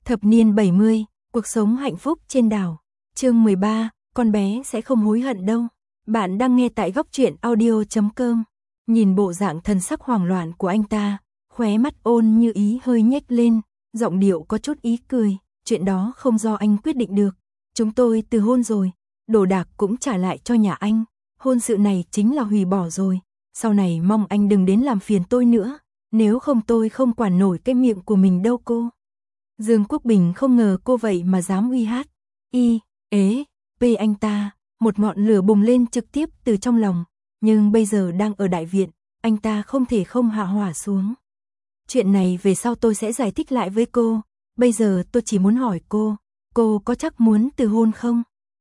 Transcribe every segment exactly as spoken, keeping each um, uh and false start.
Thập niên bảy mươi, cuộc sống hạnh phúc trên đảo. Chương mười ba, con bé sẽ không hối hận đâu. Bạn đang nghe tại góc truyện audio chấm com. Nhìn bộ dạng thần sắc hoảng loạn của anh ta, khóe mắt Ôn Như Ý hơi nhếch lên, giọng điệu có chút ý cười, chuyện đó không do anh quyết định được. Chúng tôi từ hôn rồi, đồ đạc cũng trả lại cho nhà anh, hôn sự này chính là hủy bỏ rồi, sau này mong anh đừng đến làm phiền tôi nữa, nếu không tôi không quản nổi cái miệng của mình đâu cô. Dương Quốc Bình không ngờ cô vậy mà dám uy hát, y, ế, p anh ta, một ngọn lửa bùng lên trực tiếp từ trong lòng, nhưng bây giờ đang ở đại viện, anh ta không thể không hạ hỏa xuống. Chuyện này về sau tôi sẽ giải thích lại với cô, bây giờ tôi chỉ muốn hỏi cô, cô có chắc muốn từ hôn không?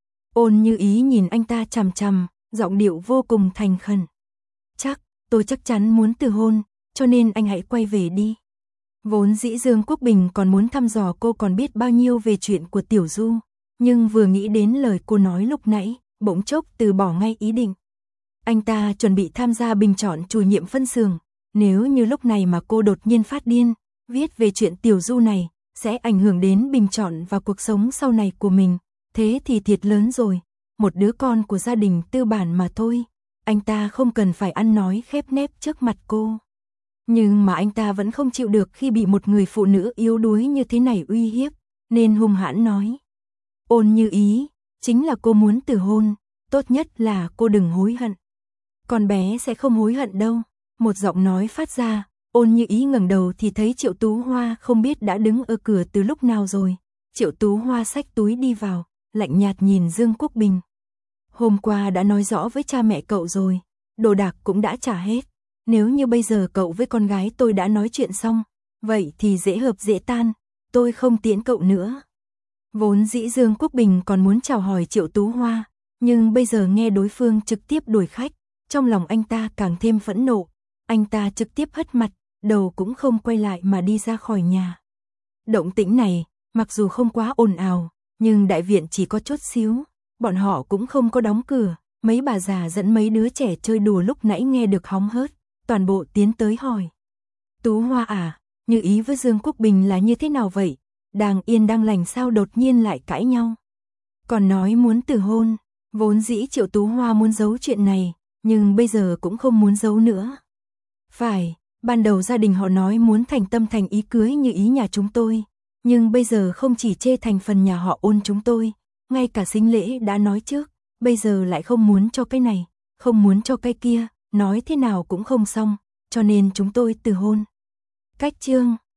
Ôn Như Ý nhìn anh ta chằm chằm, giọng điệu vô cùng thành khẩn. Chắc, tôi chắc chắn muốn từ hôn, cho nên anh hãy quay về đi. Vốn dĩ Dương Quốc Bình còn muốn thăm dò cô còn biết bao nhiêu về chuyện của Tiểu Du, nhưng vừa nghĩ đến lời cô nói lúc nãy, bỗng chốc từ bỏ ngay ý định. Anh ta chuẩn bị tham gia bình chọn chủ nhiệm phân xưởng, nếu như lúc này mà cô đột nhiên phát điên, viết về chuyện Tiểu Du này, sẽ ảnh hưởng đến bình chọn và cuộc sống sau này của mình, thế thì thiệt lớn rồi, một đứa con của gia đình tư bản mà thôi, anh ta không cần phải ăn nói khép nép trước mặt cô. Nhưng mà anh ta vẫn không chịu được khi bị một người phụ nữ yếu đuối như thế này uy hiếp, nên hung hãn nói. Ôn Như Ý, chính là cô muốn từ hôn, tốt nhất là cô đừng hối hận. Con bé sẽ không hối hận đâu, một giọng nói phát ra, Ôn Như Ý ngẩng đầu thì thấy Triệu Tú Hoa không biết đã đứng ở cửa từ lúc nào rồi. Triệu Tú Hoa xách túi đi vào, lạnh nhạt nhìn Dương Quốc Bình. Hôm qua đã nói rõ với cha mẹ cậu rồi, đồ đạc cũng đã trả hết. Nếu như bây giờ cậu với con gái tôi đã nói chuyện xong, vậy thì dễ hợp dễ tan, tôi không tiễn cậu nữa. Vốn dĩ Dương Quốc Bình còn muốn chào hỏi Triệu Tú Hoa, nhưng bây giờ nghe đối phương trực tiếp đuổi khách, trong lòng anh ta càng thêm phẫn nộ. Anh ta trực tiếp hất mặt, đầu cũng không quay lại mà đi ra khỏi nhà. Động tĩnh này, mặc dù không quá ồn ào, nhưng đại viện chỉ có chút xíu, bọn họ cũng không có đóng cửa, mấy bà già dẫn mấy đứa trẻ chơi đùa lúc nãy nghe được hóng hớt, toàn bộ tiến tới hỏi. Tú Hoa à, Như Ý với Dương Quốc Bình là như thế nào vậy? Đang yên đang lành sao đột nhiên lại cãi nhau? Còn nói muốn từ hôn, vốn dĩ Triệu Tú Hoa muốn giấu chuyện này, nhưng bây giờ cũng không muốn giấu nữa. Phải, ban đầu gia đình họ nói muốn thành tâm thành ý cưới Như Ý nhà chúng tôi, nhưng bây giờ không chỉ chê thành phần nhà họ Ôn chúng tôi, ngay cả sính lễ đã nói trước, bây giờ lại không muốn cho cái này, không muốn cho cái kia, nói thế nào cũng không xong, cho nên chúng tôi từ hôn. Cách chương